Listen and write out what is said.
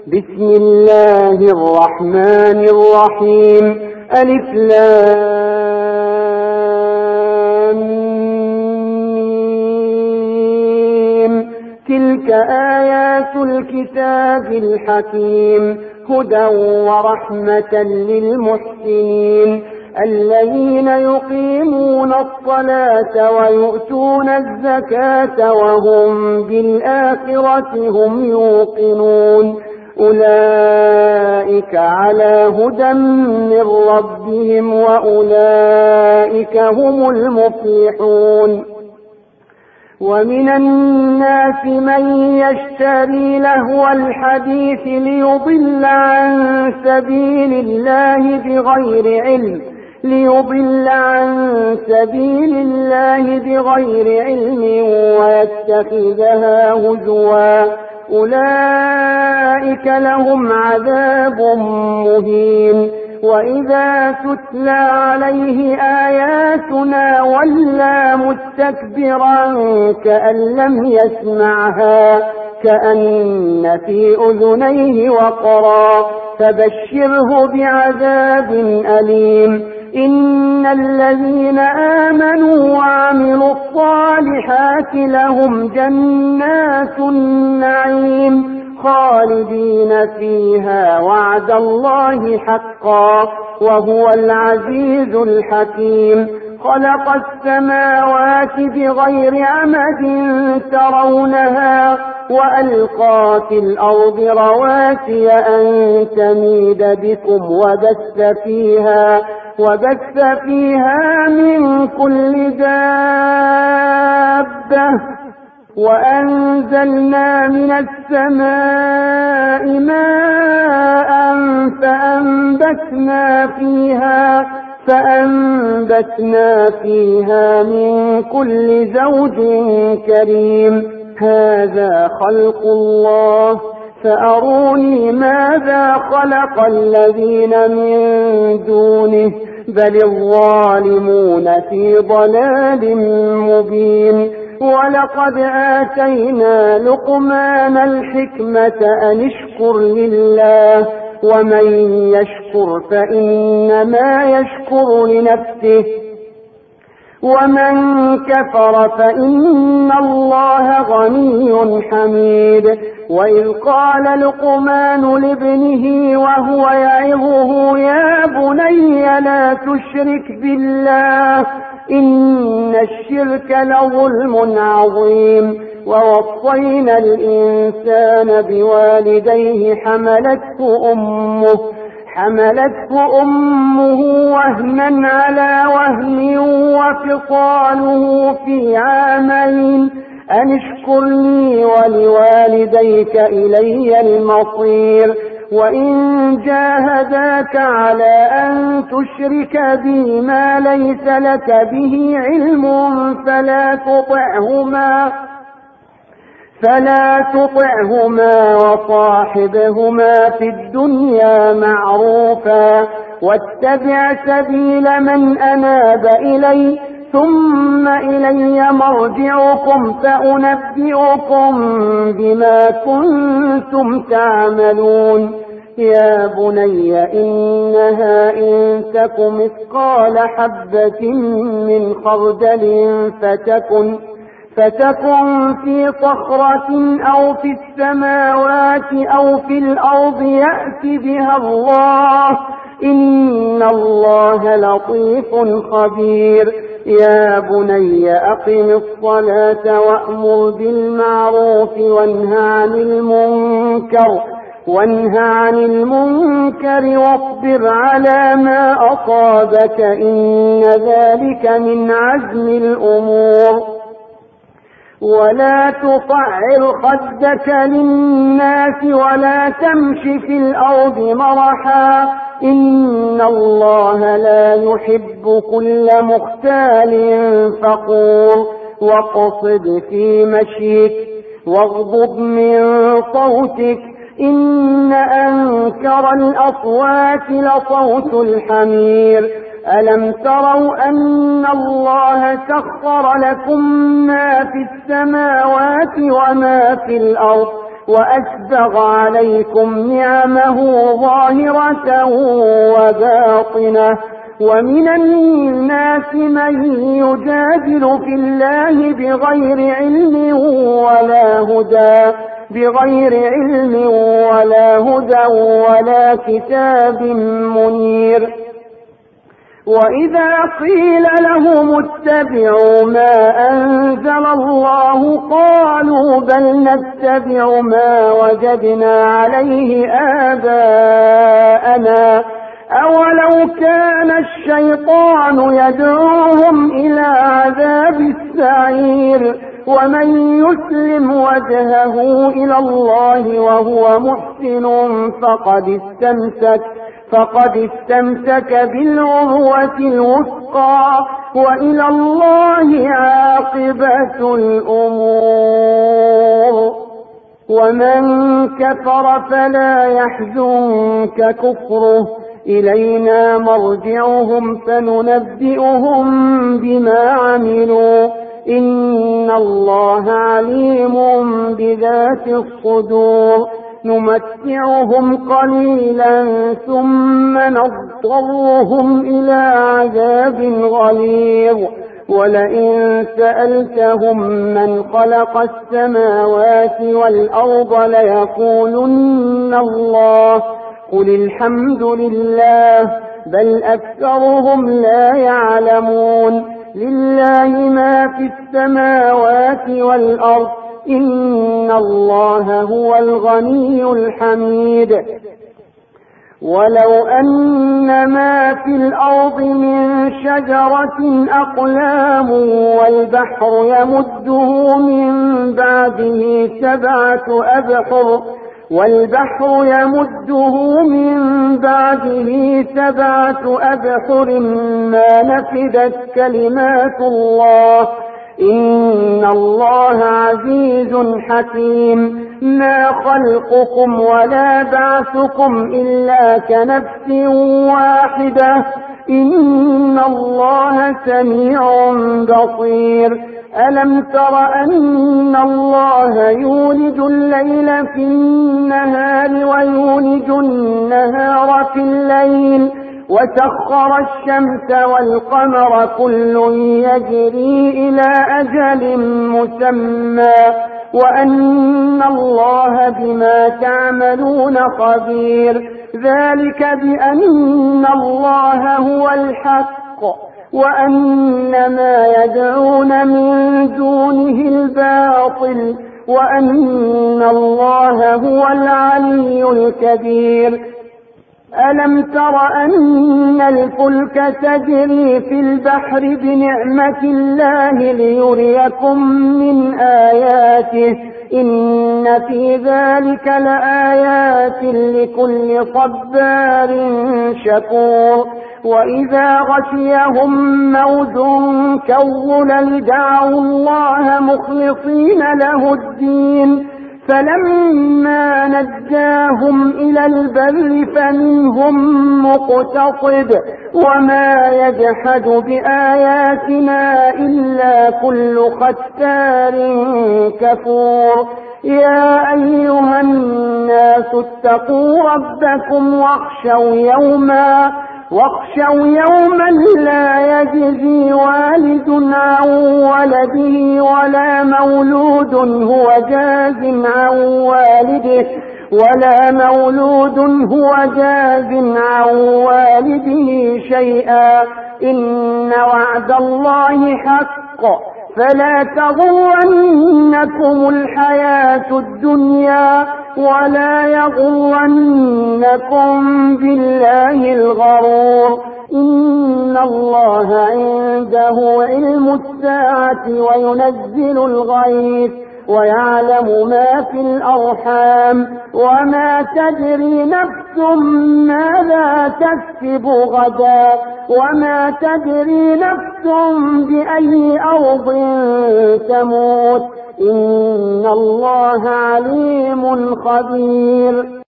بسم الله الرحمن الرحيم. ألف لام ميم. تلك آيات الكتاب الحكيم هدى ورحمة للمحسنين الذين يقيمون الصلاة ويؤتون الزكاة وهم بالآخرة هم يوقنون أولئك على هدى من ربهم وأولئك هم المفلحون. ومن الناس من يشتري لهو الحديث ليضل عن سبيل الله بغير علم ويتخذها هزوا أولئك لهم عذاب مهين. وإذا تتلى عليه آياتنا ولى مستكبرا كأن لم يسمعها كأن في أذنيه وقرا فبشره بعذاب أليم. إن الذين آمنوا وعملوا الصالحات لهم جنات النعيم خالدين فيها وعد الله حقا وهو العزيز الحكيم. خلق السماوات بغير عمد ترونها وألقى في الأرض رواسي أن تميد بكم وبث فيها من كل دابة وأنزلنا من السماء ماء فأنبتنا فيها من كل زوج كريم. هذا خلق الله فأروني ماذا خلق الذين من دونه بل الظالمون في ضلال مبين. ولقد آتينا لقمان الحكمة أن اشكر لله ومن يشكر فإنما يشكر لنفسه ومن كفر فإن الله غني حميد. وإذ قال لقمان لابنه وهو يعظه يا بني لا تشرك بالله إن الشرك لظلم عظيم. ووصينا الإنسان بوالديه حملته أمه وهنا على وهن وفصاله في عامين أن اشكر لي ولوالديك إلي المصير. وإن جاهداك على أن تشرك بي ما ليس لك به علم فلا تطعهما وصاحبهما في الدنيا معروفا واتبع سبيل من أناب إلي ثم إلي مرجعكم فأنبئكم بما كنتم تعملون. يا بني إنها إن تك مثقال حبة من خردل فتكن في صخرة أو في السماوات أو في الأرض يأت بها الله إن الله لطيف خبير. يا بني أقم الصلاة وأمر بالمعروف وانه عن المنكر واصبر على ما أصابك إن ذلك من عزم الأمور. ولا تصعر خدك للناس ولا تمش في الأرض مرحا إن الله لا يحب كل مختال فخور. واقصد في مشيك واغضض من صوتك إن أنكر الأصوات لصوت الحمير. ألم تروا أن الله سخر لكم ما في السماوات وما في الأرض وأسبغ عليكم نعمه ظاهرة وباطنة. ومن الناس من يجادل في الله بغير علم ولا هدى ولا كتاب منير. وإذا قيل لهم اتبعوا ما أنزل الله قالوا بل نتبع ما وجدنا عليه آباءنا أولو كان الشيطان يدعوهم إلى عذاب السعير. ومن يسلم وجهه إلى الله وهو محسن فقد استمسك بالعروة الوثقى وإلى الله عاقبة الأمور. ومن كفر فلا يحزنك كفره إلينا مرجعهم فننبئهم بما عملوا إن الله عليم بذات الصدور. نمتعهم قليلا ثم نضطرهم إلى عذاب غليظ. ولئن سألتهم من خلق السماوات والأرض ليقولن الله قل الحمد لله بل أكثرهم لا يعلمون. لله ما في السماوات والأرض إن الله هو الغني الحميد. ولو أن ما في الأرض من شجرة أقلام والبحر يمده من بعده سبعة أبحر ما نفدت كلمات الله إن الله عزيز حكيم. ما خلقكم ولا بعثكم إلا كنفس واحدة إن الله سميع بصير. ألم تر أن الله يولج الليل في النهار ويولج النهار في الليل وسخر الشمس والقمر كل يجري إلى أجل مسمى وأن الله بما تعملون خبير. ذلك بأن الله هو الحق وأن ما يدعون من دونه الباطل وأن الله هو العلي الكبير. ألم تر أن الفلك تجري في البحر بنعمة الله ليريكم من آياته إن في ذلك لآيات لكل صبار شكور. وإذا غشيهم موج كالظلل دعوا الله مخلصين له الدين فلما نجاهم إلى البر فمنهم مقتصد وما يجحد بآياتنا إلا كل ختار كفور. يا أيها الناس اتقوا ربكم واخشوا يوما لا يجزي والد عن ولده ولا مولود هو جاز عن والده شيئا إن وعد الله حق فلا تغرنكم الحياة الدنيا ولا يغرنكم بالله الغرور. إن الله عنده علم الساعة وينزل الغيث ويعلم ما في الأرحام وما تدري نفس ماذا تكسب غدا وما تدري نفس بأي أرض تموت إن الله عليم خبير.